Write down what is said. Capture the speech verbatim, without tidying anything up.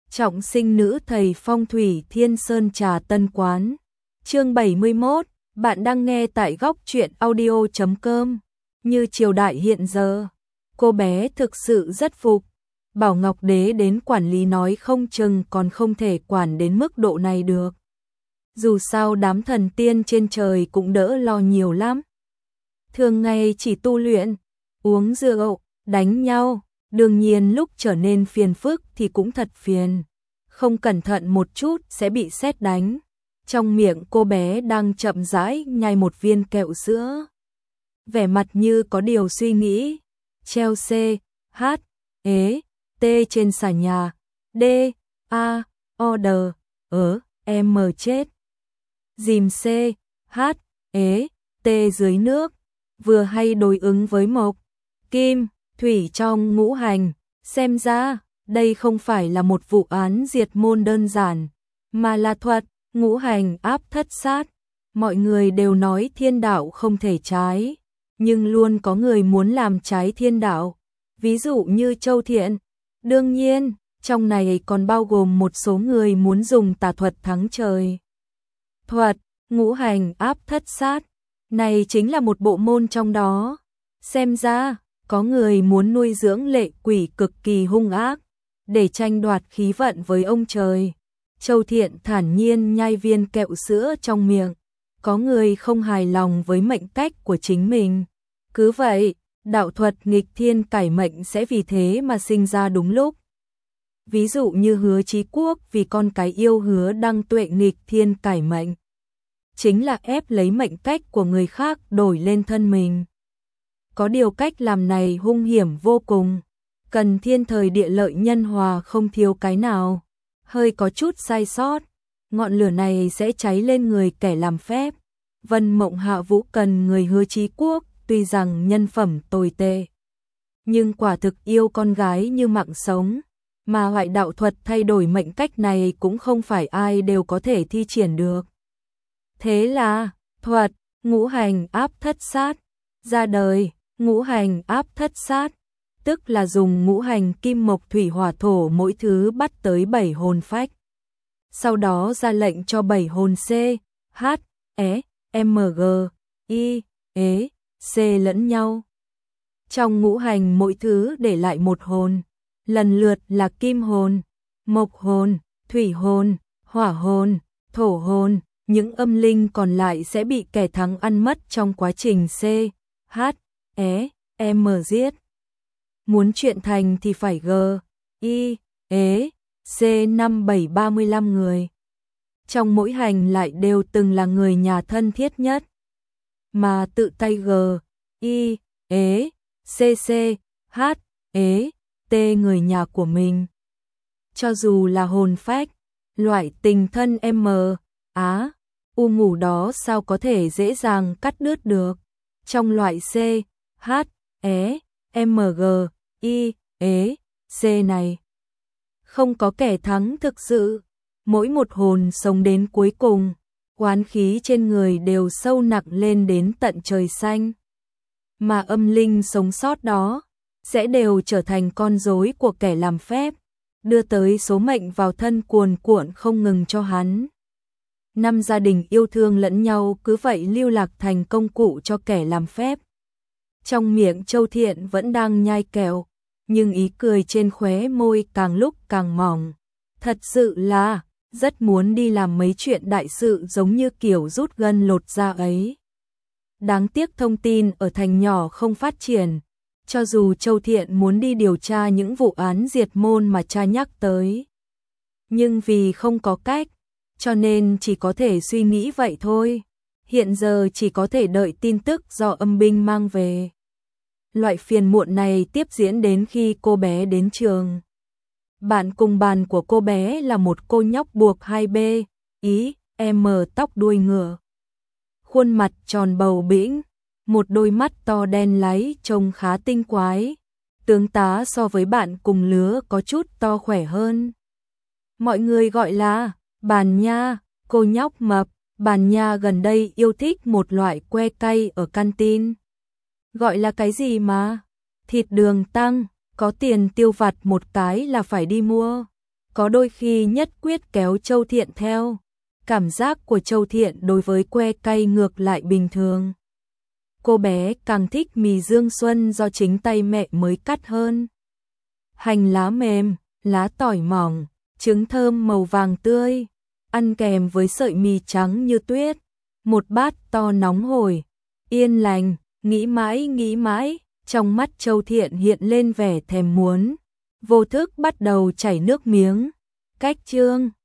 Trọng sinh nữ thầy phong thủy Thiên Sơn Trà Tân Quán. Chương bảy mươi mốt, bạn đang nghe tại góc truyện audio chấm com. Như triều đại hiện giờ, cô bé thực sự rất phục. Bảo Ngọc Đế đến quản lý nói không chừng còn không thể quản đến mức độ này được. Dù sao đám thần tiên trên trời cũng đỡ lo nhiều lắm. Thường ngày chỉ tu luyện, uống rượu, đánh nhau. Đương nhiên lúc trở nên phiền phức thì cũng thật phiền. Không cẩn thận một chút sẽ bị sét đánh. Trong miệng cô bé đang chậm rãi nhai một viên kẹo sữa. Vẻ mặt như có điều suy nghĩ. Treo C, H, E, T trên xà nhà. D, A, O, D, E, M chết. Dìm C, H, E, T dưới nước. Vừa hay đối ứng với mộc, kim, thủy trong ngũ hành. Xem ra, đây không phải là một vụ án diệt môn đơn giản, mà là thuật, ngũ hành áp thất sát. Mọi người đều nói thiên đạo không thể trái, nhưng luôn có người muốn làm trái thiên đạo. Ví dụ như Châu Thiện. Đương nhiên, trong này còn bao gồm một số người muốn dùng tà thuật thắng trời. Thuật, ngũ hành áp thất sát, này chính là một bộ môn trong đó. Xem ra, có người muốn nuôi dưỡng lệ quỷ cực kỳ hung ác, để tranh đoạt khí vận với ông trời. Châu Thiện thản nhiên nhai viên kẹo sữa trong miệng. Có người không hài lòng với mệnh cách của chính mình. Cứ vậy, đạo thuật nghịch thiên cải mệnh sẽ vì thế mà sinh ra đúng lúc. Ví dụ như Hứa Chí Quốc vì con cái yêu Hứa Đăng Tuệ nghịch thiên cải mệnh. Chính là ép lấy mệnh cách của người khác đổi lên thân mình. Có điều cách làm này hung hiểm vô cùng, cần thiên thời địa lợi nhân hòa không thiếu cái nào. Hơi có chút sai sót, ngọn lửa này sẽ cháy lên người kẻ làm phép. Vân Mộng Hạ Vũ cần người Hứa Chí Quốc, tuy rằng nhân phẩm tồi tệ, nhưng quả thực yêu con gái như mạng sống, mà hoại đạo thuật thay đổi mệnh cách này cũng không phải ai đều có thể thi triển được. Thế là, thuật, ngũ hành áp thất sát, ra đời. Ngũ hành áp thất sát, tức là dùng ngũ hành kim mộc thủy hỏa thổ mỗi thứ bắt tới bảy hồn phách. Sau đó ra lệnh cho bảy hồn C, H, E, M, G, I, E, C lẫn nhau. Trong ngũ hành mỗi thứ để lại một hồn, lần lượt là kim hồn, mộc hồn, thủy hồn, hỏa hồn, thổ hồn. Những âm linh còn lại sẽ bị kẻ thắng ăn mất trong quá trình C, H, E, M giết. Muốn chuyện thành thì phải G, I, E, C năm bảy ba mươi lăm người. Trong mỗi hành lại đều từng là người nhà thân thiết nhất. Mà tự tay G, I, E, C, C, H, E, T người nhà của mình. Cho dù là hồn phách, loại tình thân M, Á, U ngủ đó sao có thể dễ dàng cắt đứt được. Trong loại C, H, E, M, G, I, E, C này, không có kẻ thắng thực sự. Mỗi một hồn sống đến cuối cùng, oán khí trên người đều sâu nặng lên đến tận trời xanh. Mà âm linh sống sót đó, sẽ đều trở thành con rối của kẻ làm phép, đưa tới số mệnh vào thân cuồn cuộn không ngừng cho hắn. Năm gia đình yêu thương lẫn nhau cứ vậy lưu lạc thành công cụ cho kẻ làm phép. Trong miệng Châu Thiện vẫn đang nhai kẹo, nhưng ý cười trên khóe môi càng lúc càng mỏng. Thật sự là, rất muốn đi làm mấy chuyện đại sự giống như kiểu rút gân lột da ấy. Đáng tiếc thông tin ở thành nhỏ không phát triển, cho dù Châu Thiện muốn đi điều tra những vụ án diệt môn mà cha nhắc tới. Nhưng vì không có cách, cho nên chỉ có thể suy nghĩ vậy thôi. Hiện giờ chỉ có thể đợi tin tức do âm binh mang về. Loại phiền muộn này tiếp diễn đến khi cô bé đến trường. Bạn cùng bàn của cô bé là một cô nhóc buộc hai B, ý, M tóc đuôi ngựa. Khuôn mặt tròn bầu bĩnh, một đôi mắt to đen láy trông khá tinh quái. Tướng tá so với bạn cùng lứa có chút to khỏe hơn. Mọi người gọi là Bàn Nha, cô nhóc mập. Bàn Nha gần đây yêu thích một loại que cay ở canteen. Gọi là cái gì mà? Thịt đường tăng, có tiền tiêu vặt một cái là phải đi mua. có đôi khi nhất quyết kéo Châu Thiện theo. Cảm giác của Châu Thiện đối với que cay ngược lại bình thường. Cô bé càng thích mì Dương Xuân do chính tay mẹ mới cắt hơn. Hành lá mềm, lá tỏi mỏng, trứng thơm màu vàng tươi, ăn kèm với sợi mì trắng như tuyết. Một bát to nóng hổi, yên lành, nghĩ mãi nghĩ mãi, trong mắt Châu Thiện hiện lên vẻ thèm muốn. Vô thức bắt đầu chảy nước miếng. Cách chương